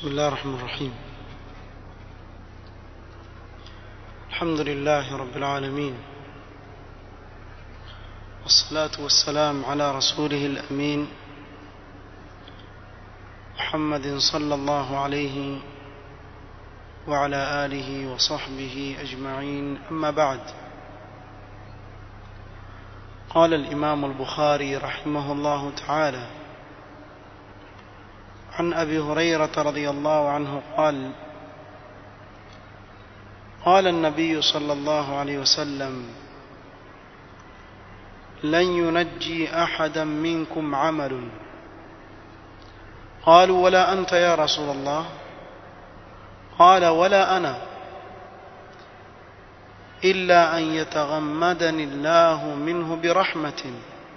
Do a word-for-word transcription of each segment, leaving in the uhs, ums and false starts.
بسم الله الرحمن الرحيم. الحمد لله رب العالمين، والصلاة والسلام على رسوله الأمين محمد صلى الله عليه وعلى آله وصحبه أجمعين. أما بعد، قال الإمام البخاري رحمه الله تعالى عن أبي هريرة رضي الله عنه قال: قال النبي صلى الله عليه وسلم: لن ينجي أحدا منكم عمل. قالوا: ولا أنت يا رسول الله؟ قال: ولا أنا، إلا أن يتغمدني الله منه برحمة،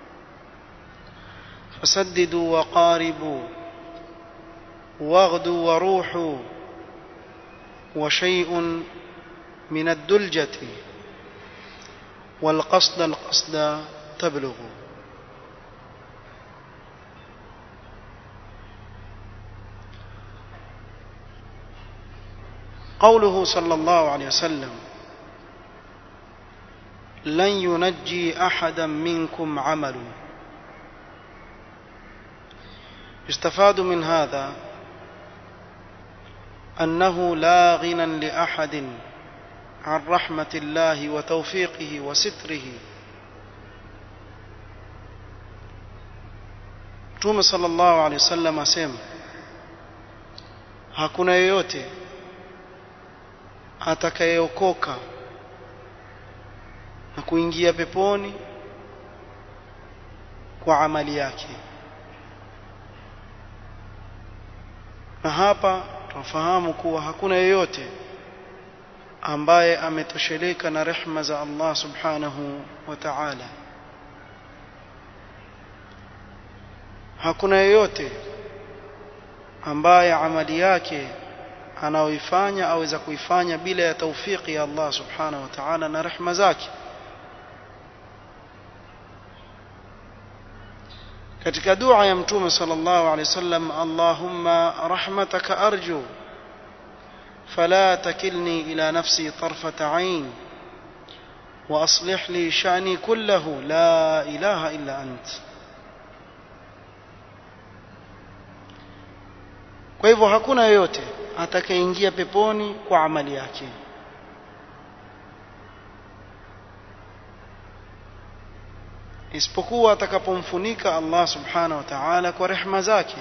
فسددوا وقاربوا واغدوا وروحوا، وشيء من الدلجة، والقصد القصد تبلغوا. قوله صلى الله عليه وسلم: لن ينجي أحدا منكم عمل، يستفاد من هذا أنه لا غنى لأحد عن رحمة الله وتوفيقه وستره. Mtume sallallahu alaihi wasallam asema hakuna yeyote atakayeokoka na kuingia peponi kwa amali yake. Na hapa tunafahamu kuwa hakuna yeyote ambaye ametosheleka na rehema za Allah subhanahu wa ta'ala. Hakuna yeyote ambaye amali yake anaoifanya aweza kuifanya bila ya taufiki ya Allah subhanahu wa ta'ala na rehema zake. Katika dua ya Mtume sallallahu alayhi wasallam: Allahumma rahmataka arju fala takilni ila nafsi tarfata ain wa aslih li sha'ni kullahu la ilaha illa ant. Kwa hivyo hakuna yeyote atakayeingia peponi kwa amali yake, isipokuwa atakapomfunika Allah subhanahu wa ta'ala kwa rehema zake.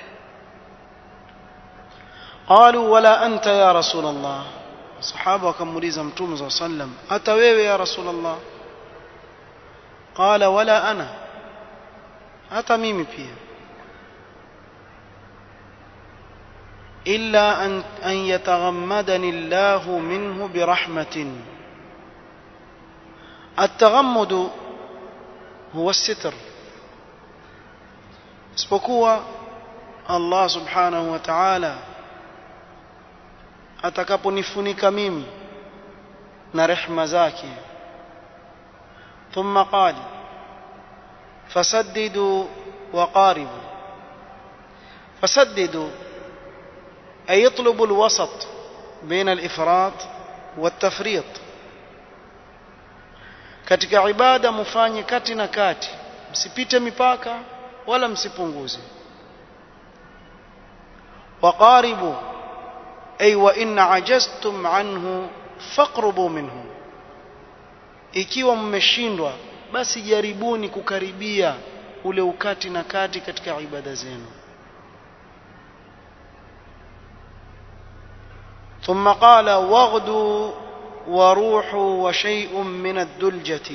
Qalu: wala anta ya rasul Allah? Sahaba wakamuuliza Mtume sallallahu alayhi wasallam, hata wewe ya rasul Allah? Qala: wala ana, hata mimi pia. illa an an yataghammadani Allah minhu birahmatin. At-taghammud huwa as-sitr, isipokuwa Allah subhanahu wa ta'ala atakaponifunika mimi na rehema zake. Thumma qala: fasaddidu wa qaribu. Fasaddidu ay yatlubu al-wasat baina al-ifrat wat-tafrit. Katika ibada mfanye kati na kati, msipite mipaka wala msipunguze. Wa qaribu ay wa in ajaztum anhu faqrubu minhu, ikiwa mmeshindwa basi jaribuni kukaribia ule ukati na kati katika ibada zenu. ثم قال: واغدوا وروحوا وشيء من الدلجة.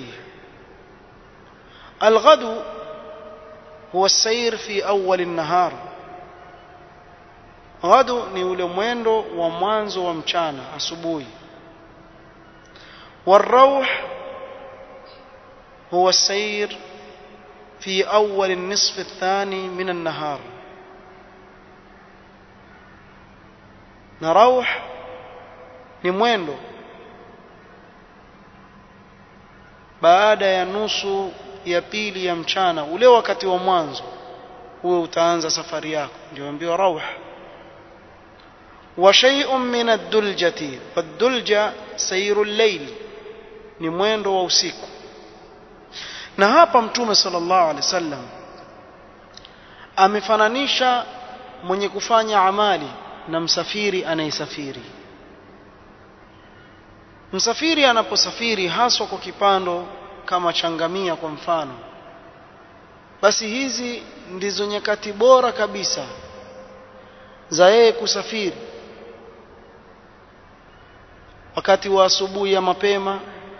الغدو هو السير في أول النهار. غدو ni ule mwendo wa mwanzo wa mchana, asubuhi. والروح هو السير في أول النصف الثاني من النهار. na rauh ni mwendo baada ya nusu ya pili ya mchana, ule wakati wa mwanzo huo utaanza safari yako, ndio ambiwa rauh. wa shay'un min ad-duljati, wad-dulja sayru al-layl, ni mwendo wa usiku. Na hapa Mtume sallallahu alaihi wasallam amefananisha mwenye kufanya amali na msafiri anayesafiri. Msafiri anaposafiri haswa kwa kipando kama changamia kwa mfano, basi hizi ndizo nyakati bora kabisa za yeye kusafiri, wakati wa asubuhi ya mapema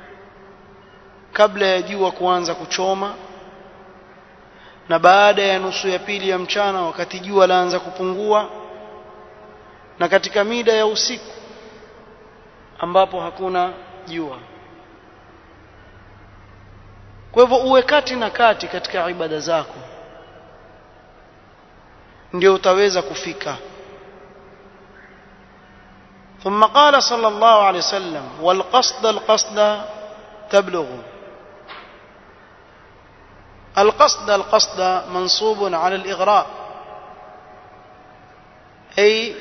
kabla ya jua kuanza kuchoma, na baada ya nusu ya pili ya mchana wakati jua laanza kupungua, na katika mida ya usiku ambapo hakuna jua. Kwa hivyo uwe kati na kati katika ibada zako, ndio utaweza kufika. ثم قال صلى الله عليه وسلم والقصد القصد تبلغ. القصد القصد منصوب على الإغراء، أي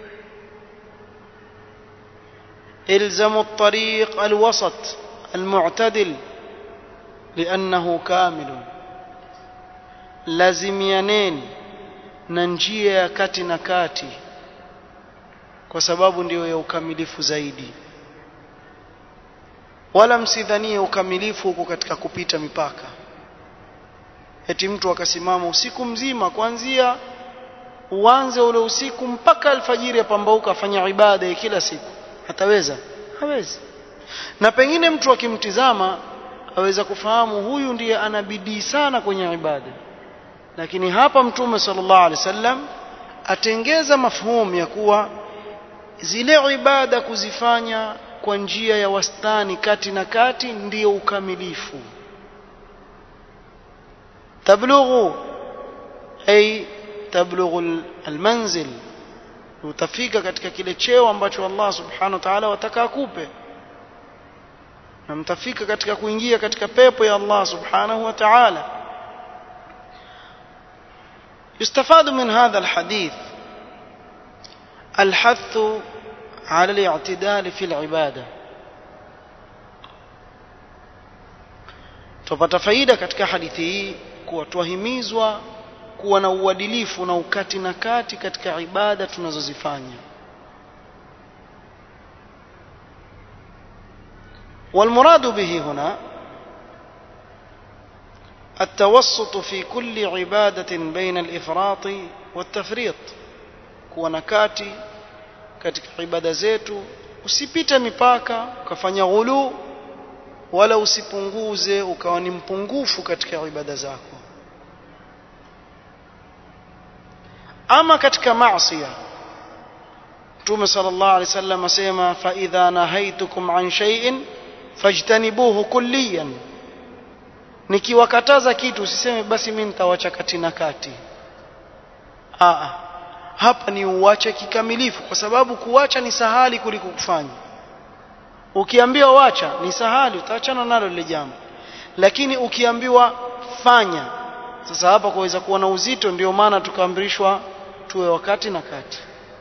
إلزم الطريق الوسط المعتدل لأنه كامل. لازميانين ننجيا كاتي نكاتي kwa sababu ndio ya ukamilifu zaidi. Wala msidhanie ukamilifu huko katika kupita mipaka, eti mtu akasimama usiku mzima kuanzia uanze ule usiku mpaka alfajiri apambauka afanya ibada ya kila siku. Ataweza? Hawezi. Na pengine mtu akimtizama aweza kufahamu huyu ndiye anabidii sana kwenye ibada, lakini hapa Mtume sallallahu alaihi wasallam atengeza mafhumu ya kuwa zile ibada kuzifanya kwa njia ya wastani kati na kati ndio ukamilifu. Tablughu ay tablughu almanzil, utafika katika kile cheo ambacho Allah subhanahu wa ta'ala wataka akupe, na mtafika katika kuingia katika pepo ya Allah subhanahu wa ta'ala. Yustafadu min hadha alhadith الحث على الاعتدال في العبادة. tupata faida katika hadithi hii kuwa tuahimizwa kuwa na uadilifu na ukati na kati katika ibada tunazozifanya. والمراد به هنا التوسط في كل عبادة بين الإفراط والتفريط، kuwa na kati katika ibada zetu, usipite mipaka ukafanya ghulu, wala usipunguze ukawa ni mpungufu katika ibada zako. Ama katika maasiya, Mtume sallallahu alaihi wasallam asema fa idha nahaitukum an shay'in fajtanibuhu kulliyan, nikiwakataza kitu usiseme basi mimi nitawacha kati na kati. Aa, hapa ni uache kikamilifu, kwa sababu kuacha ni sahali kuliko kufanya. Ukiambiwa wacha ni sahali, utaachana nalo lile jambo, lakini ukiambiwa fanya, sasa hapa kuweza kuwa na uzito. Ndio maana tukaamrishwa tuwe wakati na kati.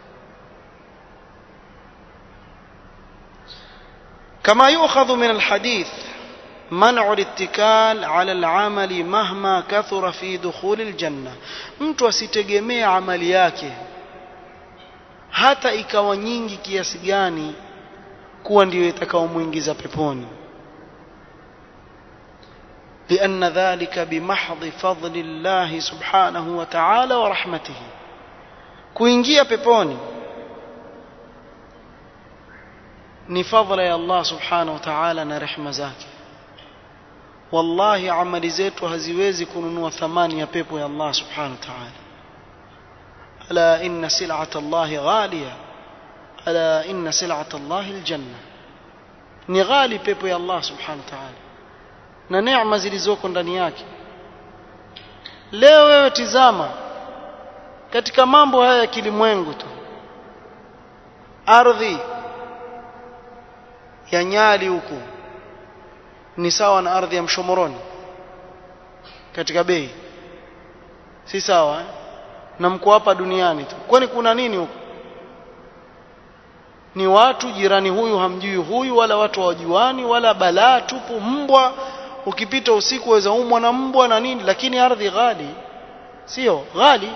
kama yu'khadhu min alhadith منع الاتكال على العمل مهما كثر في دخول الجنة. mtu asitegemee amali yake hata ikawa nyingi kiasi gani kuwa ndio itakaomuingiza peponi, لأن ذلك بمحض فضل الله سبحانه وتعالى ورحمته. kuingia peponi ni fadhila ya Allah subhanahu wa ta'ala na rehema zake. Wallahi amali zetu haziwezi kununua thamani ya pepo ya Allah subhanahu wa ta'ala. Ala inna sil'ata Allah ghaliya, ala inna sil'ata Allah aljanna. Ni ghali pepo ya Allah subhanahu wa ta'ala na neema zilizoko ndani yake. Leo wewe tizama katika mambo haya ya kilimwengu tu, ardhi ya Nyali huku ni sawa na ardhi ya Mshomoroni katika bei, si sawa eh? Na mko hapa duniani tu, kwani kuna nini huko? ni watu jirani, huyu hamjui huyu, wala watu hawajuani, wala balaa tupu. Mbwa ukipita usiku waweza umwa na mbwa na nini, lakini ardhi ghali, sio ghali.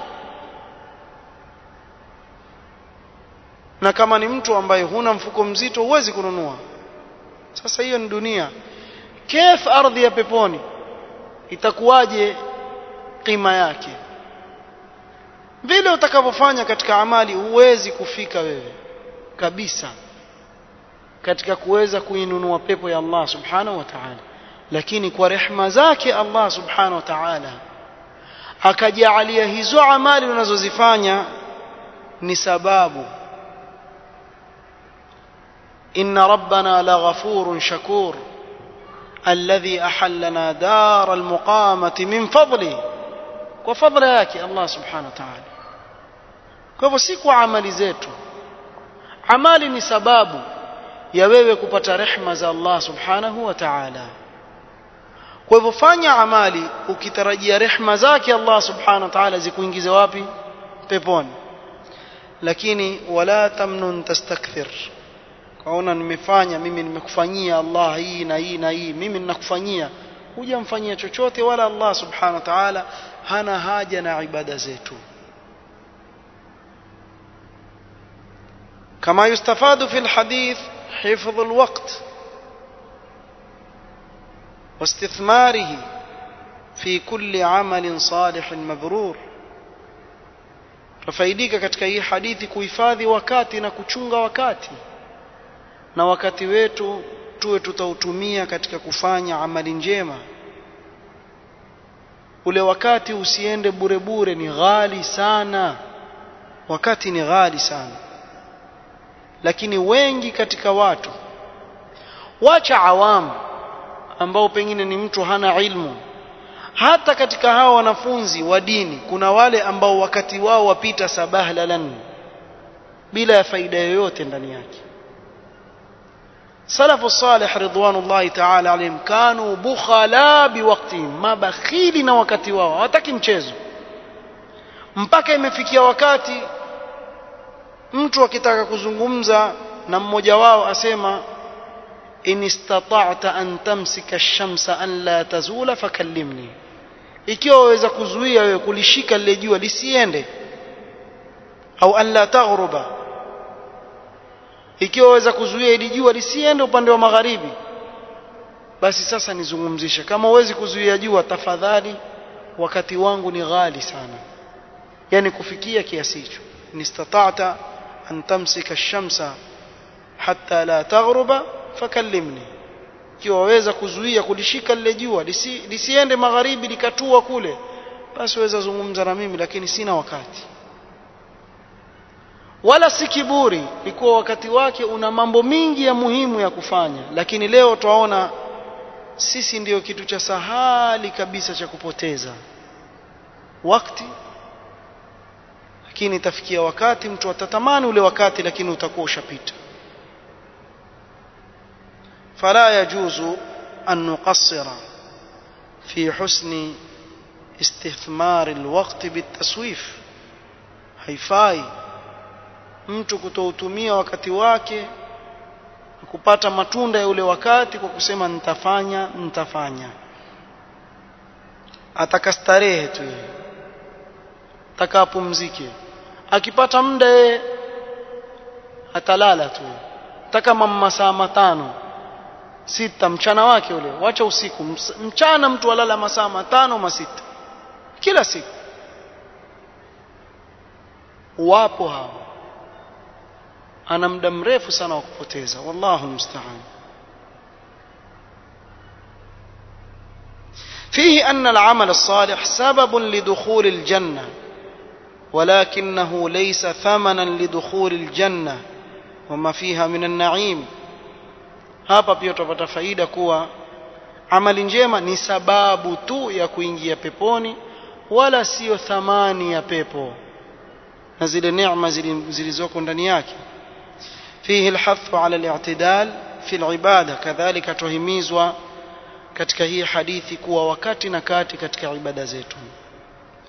Na kama ni mtu ambaye huna mfuko mzito huwezi kununua. Sasa hiyo ni dunia. Kif ardhi ya peponi itakuwaje kima yake? Vile utakavyofanya katika amali huwezi kufika wewe kabisa katika kuweza kuinunua pepo ya Allah subhanahu wa ta'ala, lakini kwa rehema zake Allah subhanahu wa ta'ala akajalia hizo amali unazozifanya ni sababu. inna rabbana laghafurun shakur alladhi ahallana dar almuqamati min fadli, kwa fadhila yake Allah subhanahu wa ta'ala. Kwa hivyo si kwa amali zetu. Amali ni sababu ya wewe kupata rehema za Allah subhanahu wa ta'ala. Kwa hivyo fanya amali ukitarajia rehema zake Allah subhanahu wa ta'ala zikuingize wapi? Peponi. Lakini wala tamnun tastakthir, kaona nimefanya mimi, nimekufanyia Allah hii na hii na hii, mimi ninakufanyia, hujamfanyia chochote, wala Allah subhanahu wa ta'ala hana haja na ibada zetu. كما يستفاد في الحديث حفظ الوقت واستثماره في كل عمل صالح مبرور. fafaidika katika hii hadithi kuhifadhi wakati na kuchunga wakati, na wakati wetu tuwe tutautumia katika kufanya amali njema. Ule wakati usiende bure bure, ni ghali sana. Wakati ni ghali sana. Lakini wengi katika watu, wacha awamu ambao pengine ni mtu hana ilmu, hata katika hao wanafunzi wa dini kuna wale ambao wakati wao wapita sabahlan bila ya faida yoyote ndani yake. Salafu salih ridwanullahi ta'ala alayhim kanu bukhala biwaqtihim, mabakhili na wakati wao, hawataki mchezo. Mpaka imefikia wakati mtu akitaka kuzungumza na mmoja wao asema, in istata'ta an tamsika ash-shamsa an la tazula fakallimni, ikiwa waweza kuzuia wewe kulishika lile jua lisiende, au an la taghruba, ikiwa waweza kuzuia ile jua lisiende upande wa magharibi, basi sasa nizungumzishe. Kama huwezi kuzuia jua, tafadhali, wakati wangu ni ghali sana. Yani kufikia kiasi hicho, in istata'ta an tamsika ash-shamsa hatta la taghruba fakallimni, ikiwa waweza kuzuia kulishika lile jua lisi, lisiende magharibi likatua kule, basi waweza zungumza na mimi, lakini sina wakati. Wala si kiburi, ikuwa wakati wake una mambo mingi ya muhimu ya kufanya. Lakini leo tuwaona sisi ndiyo kitu cha sahali kabisa cha kupoteza wakati. Lakini itafikia wakati mtu atatamani ule wakati, lakini utakuwa ushapita. فلا يجوز أن نقصر في حسن استثمار الوقت بالتسويف. haifai mtu kutoutumia wakati wake kupata matunda ya ule wakati kwa kusema nitafanya nitafanya. Atakastarehe tu yeye, atakapumzike, akipata muda yeye atalala tu, taka masaa matano sita mchana wake ule, wacha usiku, mchana mtu alala masaa matano masita kila siku. Wapo hao ana muda mrefu sana wa kupoteza, wallahu musta'an. فيه أن العمل الصالح سبب لدخول الجنة ولكنه ليس ثمنا لدخول الجنة وما فيها من النعيم. Hapa pia tutapata faida kuwa amali njema ni sababu tu ya kuingia peponi, wala sio thamani ya pepo na zile neema zilizoko ndani yake. Fihi alhathu ala al-i'tidal fi al-ibada, kadhalika tuhimizwa katika hii hadithi kuwa wakati na kati katika ibada zetu.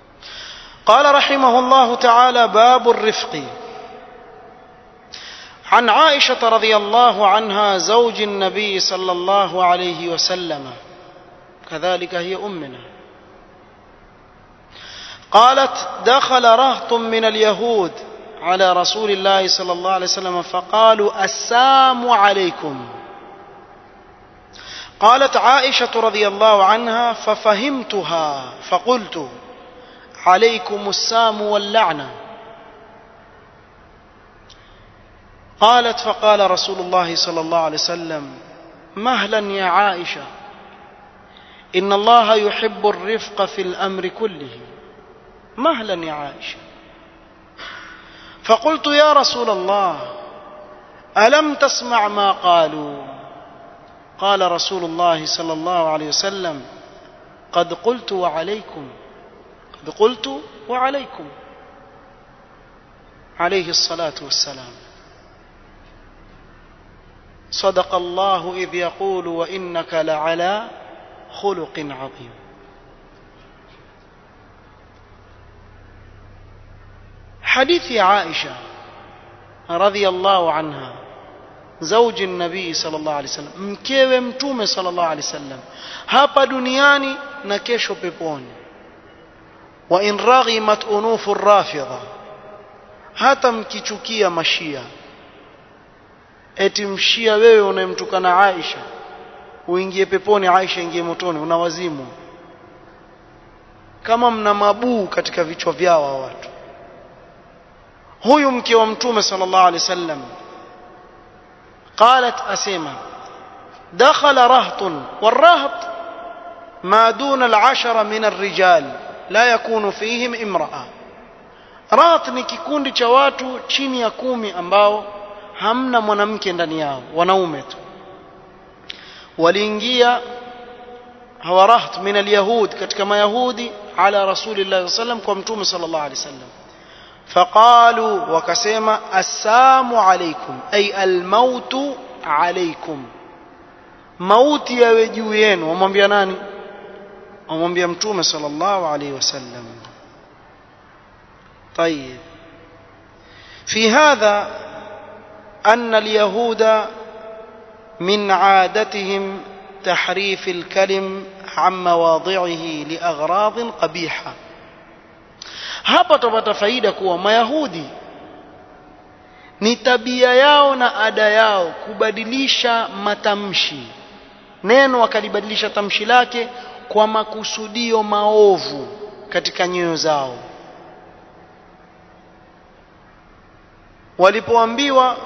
Qala rahimahullahu ta'ala, babu ar-rifqi. عن عائشة رضي الله عنها زوج النبي صلى الله عليه وسلم كذلك هي أمنا قالت دخل رهط من اليهود على رسول الله صلى الله عليه وسلم فقالوا السلام عليكم. قالت عائشة رضي الله عنها ففهمتها فقلت عليكم السام واللعنة. قالت فقال رسول الله صلى الله عليه وسلم مهلا يا عائشة إن الله يحب الرفق في الأمر كله. مهلا يا عائشة. فقلت يا رسول الله ألم تسمع ما قالوا؟ قال رسول الله صلى الله عليه وسلم قد قلت وعليكم قد قلت وعليكم عليه الصلاة والسلام. صدق الله إذ يقول وإنك لعلى خلق عظيم. حديث عائشة رضي الله عنها زوج النبي صلى الله عليه وسلم mkewe mtume صلى الله عليه وسلم hapa duniani na kesho peponi. wa in raghimat unufu rafidha, hata mkichukia mashia eti mshia wewe unayemtukana Aisha uingie peponi Aisha ingie motoni, una wazimu. Kama mna mabuu katika vichwa vyao watu. Huyu mke wa mtume sallallahu alaihi wasallam قالت أسيما دخل رهط والرهط ما دون العشر من الرجال لا يكون فيهم امرأة. رهط ni kikundi cha watu chini ya kumi ambao hamna mwanamke ndani yao, wanaume tu. waliingia hawa raht min alyahud, katika mayahudi, ala rasulillah sallam, kwa mtume sallallahu alaihi wasallam. faqalu, wakasema assalamu alaykum ay almautu alaykum, mauti yawe juu yenu. wamwambia nani? wamwambia mtume sallallahu alaihi wasallam. طيب في هذا أن اليهود من عادتهم تحريف الكلم عن مواضعه لأغراض قبيحة. hapa tupata faida kuwa mayahudi ni tabia yao na ada yao kubadilisha matamshi, neno wakalibadilisha tamshi lake kwa makusudio maovu katika nyoyo zao. walipoambiwa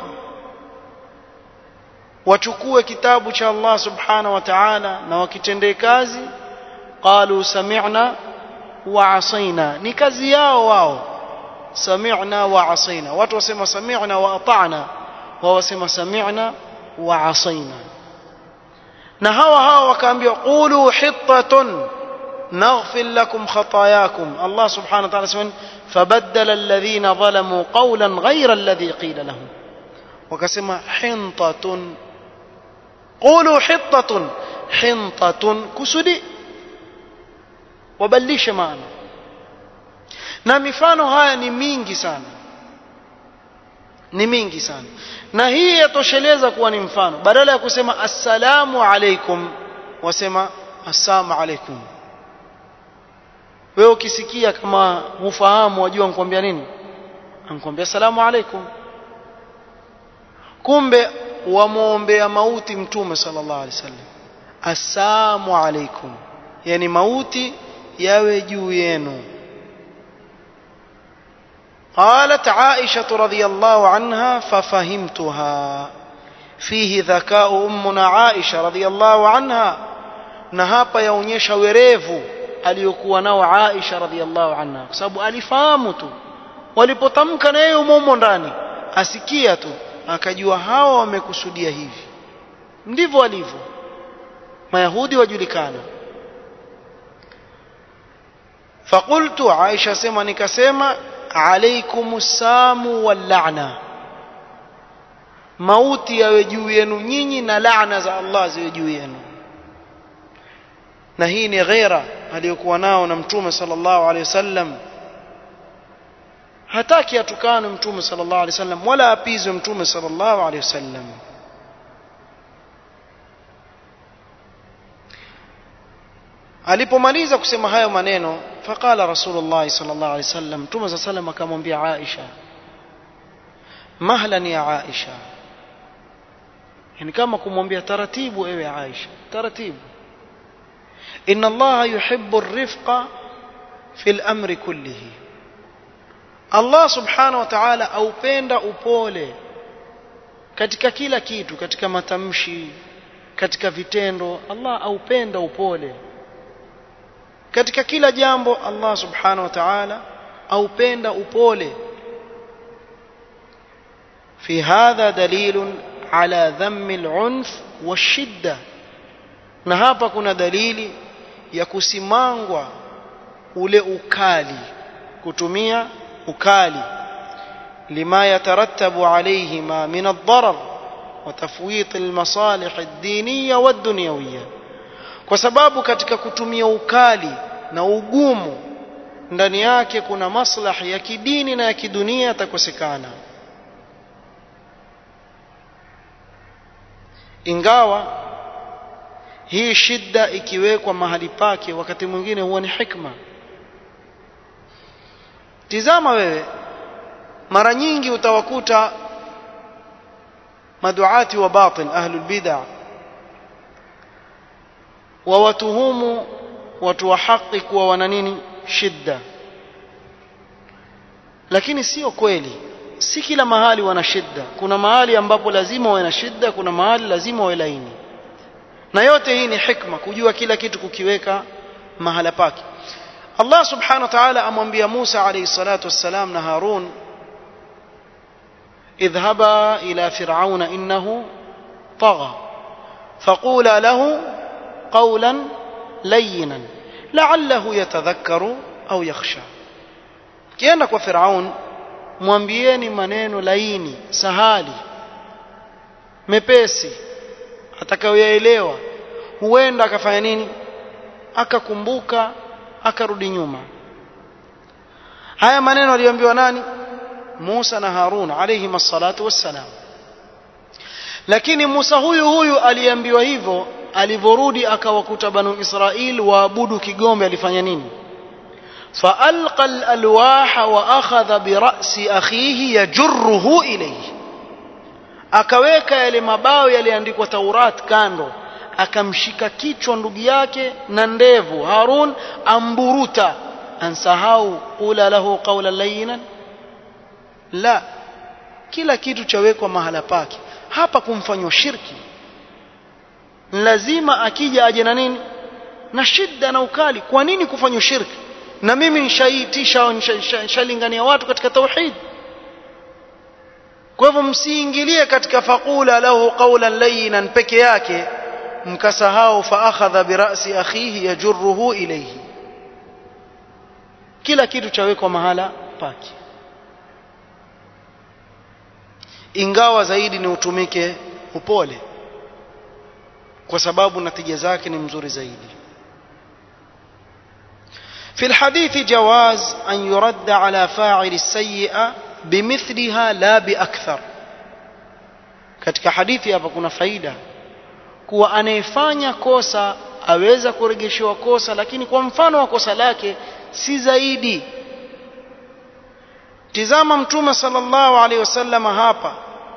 wachukue kitabu cha Allah subhanahu wa ta'ala na wakitendee kazi, qalu sami'na wa asaina, ni kazi yao wao, sami'na wa asaina. watu wasema sami'na wa ata'na, wao wasema sami'na wa asaina. na hawa hawa wakaambiwa qulu hittatun naghfir lakum khatayakum. Allah subhanahu wa ta'ala sema fabaddala alladhina zalamu qawlan ghayra alladhi qila lahum, wakasema hintatun. qulu hittatun, hintatun kusudi wabadilishe maana. na mifano haya ni mingi sana, ni mingi sana, na hii yatosheleza kuwa ni mfano. badala ya kusema assalamu alaikum wasema assalamu alaikum. wewe ukisikia kama hufahamu wajua nikwambia nini, anakuambia assalamu alaikum. kumbe wamuombea mauti mtume sallallahu alaihi wasallam, assalamu alaikum, yani mauti yawe juu yenu. قالت عائشة رضي الله عنها ففهمتها. فيه ذكاء أمنا عائشة رضي الله عنها, na hapa yaonyesha werevu aliyokuwa nao Aisha radhiallahu anha, kwa sababu alifahamu tu walipotamka na yeye umo ndani, asikia tu akajua hawa wamekusudia hivi. ndivyo walivyo mayahudi, wajulikana. faqultu, Aisha sema nikasema, alaikumus samu wal la'na, mauti yawe juu yenu nyinyi na laana za Allah ziwe juu yenu. na hii ni ghaira aliyokuwa nao na mtume sallallahu alaihi wasallam hataki atukane mtume sallallahu alaihi wasallam wala apizwe mtume sallallahu alaihi wasallam. Alipomaliza kusema hayo maneno, faqala Rasulullah sallallahu alaihi wasallam, mtume sallallahu alaihi wasallam akamwambia Aisha, mahlan ya Aisha, yani kama kumwambia taratibu, ewe Aisha, taratibu. Inna Allah yuhibbu ar-rifqa fi al-amri kullihi, Allah subhanahu wa ta'ala aupenda upole katika kila kitu, katika matamshi, katika vitendo. Allah aupenda upole katika kila jambo. Allah subhanahu wa ta'ala aupenda upole. fi hadha dalilun ala dhammi al-unf wash-shidda, na hapa kuna dalili ya kusimangwa ule ukali, kutumia ukali, lima yatarattabu alayhima min ad-darar wa tafwit al-masalih ad-diniyya wad-dunyawiyya, kwa sababu katika kutumia ukali na ugumu ndani yake kuna maslahi ya kidini na ya kidunia yatakosekana. Ingawa hii shida ikiwekwa mahali pake wakati mwingine huwa ni hikma. Tizama wewe, mara nyingi utawakuta maduati wa batil, ahlul bid'ah, wa watuhumu watu wa haki kuwa wana nini, shida. Lakini sio kweli, si kila mahali wana shida. Kuna mahali ambapo lazima wawe na shida, kuna mahali lazima wawe laini. Na yote hii ni hikma, kujua kila kitu kukiweka mahala pake. Allah subhanahu wa ta'ala amwambia Musa alayhi salatu wassalam na Harun, idhhaba ila fir'auna innahu tagha faqula lahu qawlan layyinan la'allahu yatadhakkaru au yakhsha. Kienda kwa Firaun, mwambieni maneno laini, sahali, mepesi, atakayoyaelewa, huenda akafanya nini, akakumbuka, akarudi nyuma. Haya maneno aliambiwa nani? Musa na Harun alayhi massalatu wassalam. Lakini Musa huyu huyu aliambiwa hivyo, alivorudi akawakuta banu Israil waabudu kigombe, alifanya nini? فألقى الألواح وأخذ برأس أخيه يجره إليه, akaweka yale mabao yaliandikwa Taurat kando, akamshika kichwa ndugu yake na ndevu Harun, amburuta. Ansahau qula lahu qawlan layyinan, la, kila kitu chawekwa mahala pake. Hapa kumfanywa shirki, lazima akija aje na nini, na shida na ukali. Kwa nini kufanywa shirki? Na mimi nishaitisha, nishalingania watu katika tauhid. Kwa hivyo msiingilie katika faqula lahu qawlan layyinan peke yake mkasahau fa akhadha bi ra'si akhihi yajruhu ilayhi. Kila kitu chawekwa mahala pake, ingawa zaidi ni utumike upole, kwa sababu natija zake ni mzuri zaidi. في الحديث جواز أن يرد على فاعل السيئة بمثلها لا بأكثر. katika hadithi hapa kuna faida kuwa anayefanya kosa aweza kurejeshewa kosa, lakini kwa mfano wa kosa lake, si zaidi. Tizama Mtume sallallahu alaihi wasallam hapa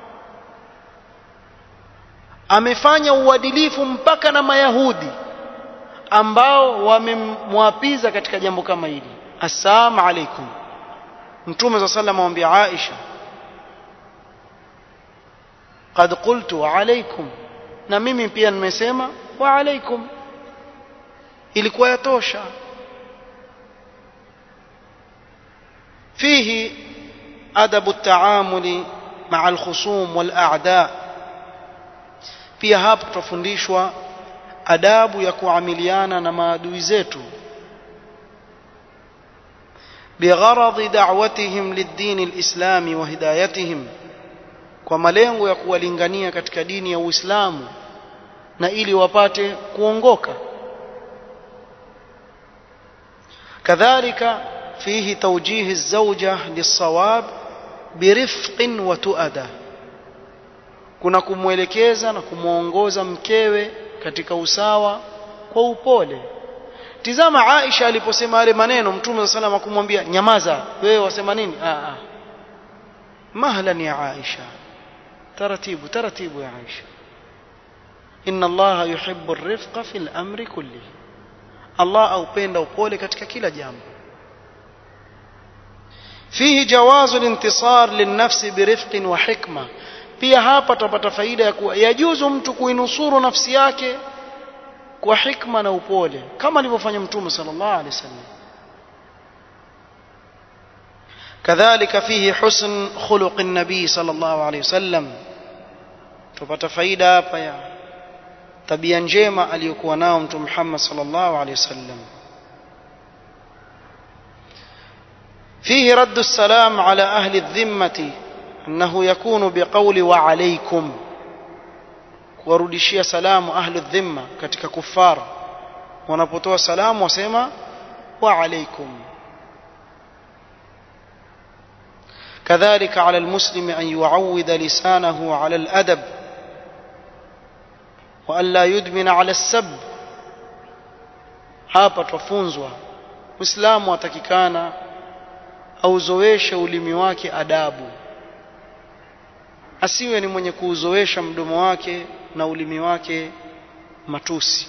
amefanya uadilifu mpaka na Mayahudi ambao wamemwapiza katika jambo kama hili. Assalamu alaikum. Mtume صلى الله عليه وسلم amwambia Aisha, qad qultu wa alaikum, na mimi pia nimesema wa alaikum, ilikuwa yatosha. fihi adabu at-taamuli ma'a al-khusum wal-a'da. pia hapa tutafundishwa adabu ya kuamiliana na maadui zetu, bigharadhi da'watihim lid-din al-islami wa hidayatihim, kwa malengo ya kuwalingania katika dini ya Uislamu na ili wapate kuongoka. kadhalika فيه توجيه الزوجة للصواب برفق وتؤدة kuna kumwelekeza na kumuongoza mkewe katika usawa kwa upole. Tizama Aisha aliposema yale maneno, Mtume sallallahu alayhi kumwambia nyamaza, wewe wasema nini? Ah ah, mahlan ya Aisha, taratibu taratibu ya Aisha. Inna Allah yuhibbu ar-rifqa fil amri kullihi, Allah aupenda upole katika kila jambo. Fihi jawazu al-intisar lin-nafsi birifqin wa hikma, pia hapa tupata faida ya kuwa yajuzu mtu kuinusuru nafsi yake kwa hikma na upole kama alivyofanya Mtume sallallahu alaihi wasallam. Kadhalika fihi husn khuluq an-nabi sallallahu alaihi wasallam, tupata faida hapa ya tabia njema aliyokuwa nao Mtume Muhammad sallallahu alaihi wasallam. فيه رد السلام على أهل الذمة أنه يكون بقول وعليكم، ورudishia salamu ahli dhimma katika kufara, wanapotoa salamu wasema wa alaykum. كذلك على المسلم أن يعود لسانه على الأدب وأن لا يدمن على السب. hapa tufunzwa Muislamu atakikana auzoeshe ulimi wake adabu, asiwe ni mwenye kuuzoesha mdomo wake na ulimi wake matusi.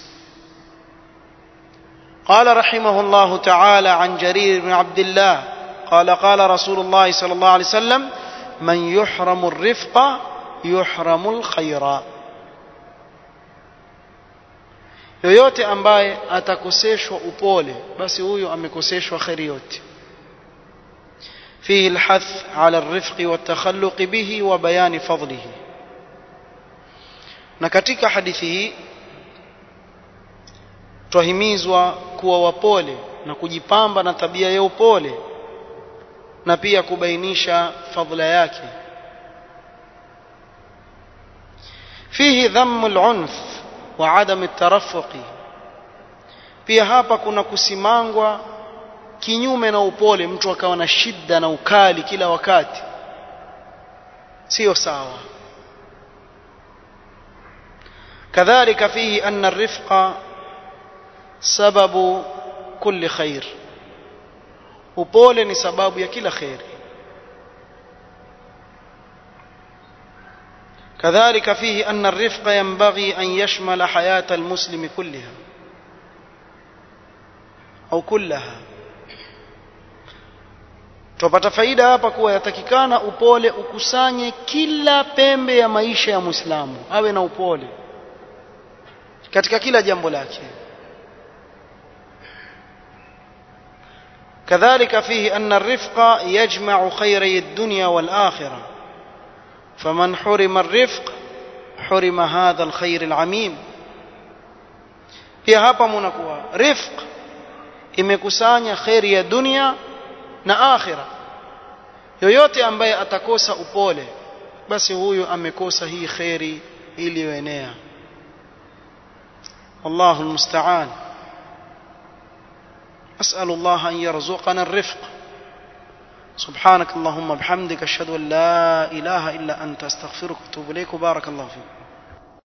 قال رحمه الله تعالى عن جرير بن عبد الله قال قال رسول الله صلى الله عليه وسلم من يحرم الرفق يحرم الخير، yoyote ambaye atakoseshwa upole basi huyo amekoseshwa khairi yote. فيه الحث على الرفق والتخلق به وبيان فضله. na katika hadithi hii twahimizwa kuwa wapole na kujipamba na tabia ya upole na pia kubainisha fadhila yake. فيه ذم العنف وعدم الترفق، pia hapa kuna kusimangwa kinyume na upole, mtu akawa na shida na ukali kila wakati, sio sawa. كذلك فيه أن الرفق سبب كل خير، upole ni sababu ya kila khairi. كذلك فيه أن الرفق ينبغي أن يشمل حياة المسلم كلها أو كلها. tupata faida hapa kuwa yatakikana upole ukusanye kila pembe ya maisha ya Muislamu, awe na upole katika kila jambo lake. كذلك فيه أن الرفق يجمع خيري الدنيا والآخرة، فمن حرم الرفق حرم هذا الخير العميم. pia hapa mnakuwa rifq imekusanya khairi ya dunia na akhira. yoyote ambaye atakosa upole basi huyo amekosa hii khairi iliyoenea. Allahu almusta'an. أسأل الله أن يرزقنا الرفق. سبحانك اللهم وبحمدك أشهد أن لا إله إلا أنت أستغفرك وأتوب إليك. بارك الله فيك.